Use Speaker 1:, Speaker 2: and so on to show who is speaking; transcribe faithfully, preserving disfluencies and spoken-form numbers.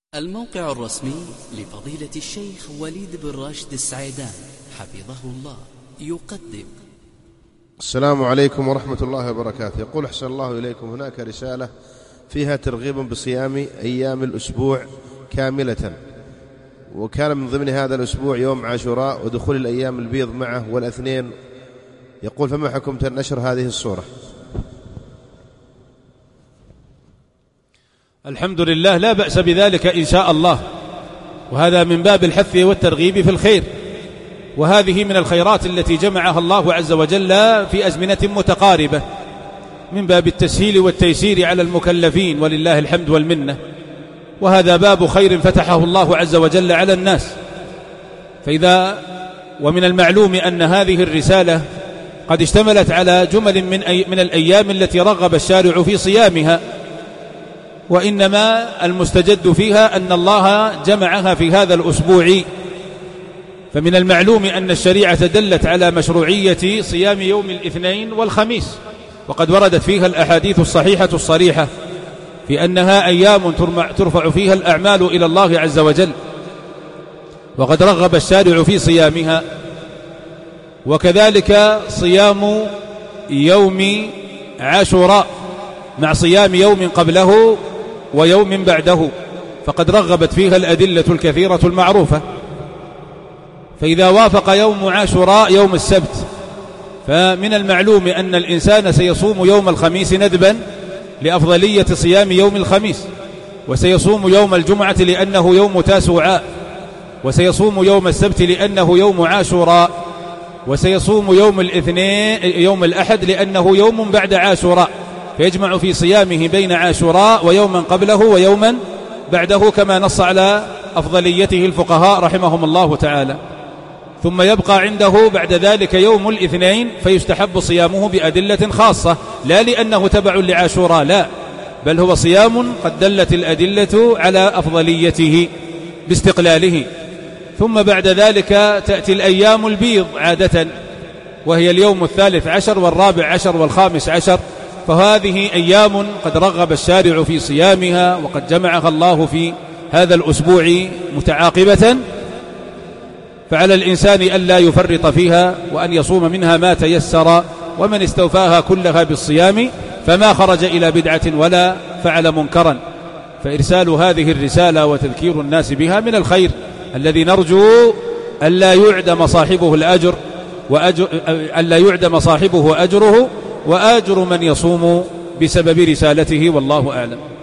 Speaker 1: الموقع الرسمي لفضيلة الشيخ وليد بن راشد السعيدان حفظه الله يقدم.
Speaker 2: السلام عليكم ورحمة الله وبركاته. يقول أحسن الله إليكم، هناك رسالة فيها ترغيب بصيام أيام الأسبوع كاملة، وكان من ضمن هذا الأسبوع يوم عاشوراء ودخول الأيام البيض معه والاثنين. يقول فما حكم نشر هذه الصورة؟
Speaker 3: الحمد لله، لا بأس بذلك إن شاء الله، وهذا من باب الحث والترغيب في الخير، وهذه من الخيرات التي جمعها الله عز وجل في أزمنة متقاربة من باب التسهيل والتيسير على المكلفين، ولله الحمد والمنة. وهذا باب خير فتحه الله عز وجل على الناس. فإذا ومن المعلوم أن هذه الرسالة قد اشتملت على جمل من, أي من الأيام التي رغب الشارع في صيامها، وإنما المستجد فيها أن الله جمعها في هذا الأسبوع. فمن المعلوم أن الشريعة دلت على مشروعية صيام يوم الاثنين والخميس، وقد وردت فيها الأحاديث الصحيحة الصريحة في أنها أيام ترفع فيها الأعمال إلى الله عز وجل، وقد رغب الشارع في صيامها. وكذلك صيام يوم عاشوراء مع صيام يوم قبله ويوم بعده، فقد رغبت فيها الأدلة الكثيرة المعروفة. فإذا وافق يوم عاشوراء يوم السبت، فمن المعلوم أن الإنسان سيصوم يوم الخميس ندبا لأفضلية صيام يوم الخميس، وسيصوم يوم الجمعة لأنه يوم تاسوعاء، وسيصوم يوم السبت لأنه يوم عاشوراء، وسيصوم يوم الاثنين يوم الأحد لأنه يوم بعد عاشوراء، فيجمع في صيامه بين عاشوراء ويوما قبله ويوما بعده، كما نص على أفضليته الفقهاء رحمهم الله تعالى. ثم يبقى عنده بعد ذلك يوم الاثنين، فيستحب صيامه بأدلة خاصة، لا لأنه تبع لعاشوراء، لا، بل هو صيام قد دلت الأدلة على أفضليته باستقلاله. ثم بعد ذلك تأتي الأيام البيض عادة، وهي اليوم الثالث عشر والرابع عشر والخامس عشر، فهذه أيام قد رغب الشارع في صيامها، وقد جمعها الله في هذا الأسبوع متعاقبة، فعلى الإنسان ألا يفرط فيها، وأن يصوم منها ما تيسر، ومن استوفاها كلها بالصيام فما خرج إلى بدعة ولا فعل منكرا. فإرسال هذه الرسالة وتذكير الناس بها من الخير الذي نرجو ألا يعدم صاحبه الأجر وأجر ألا يعدم صاحبه أجره وآجر من يصوم بسبب رسالته، والله أعلم.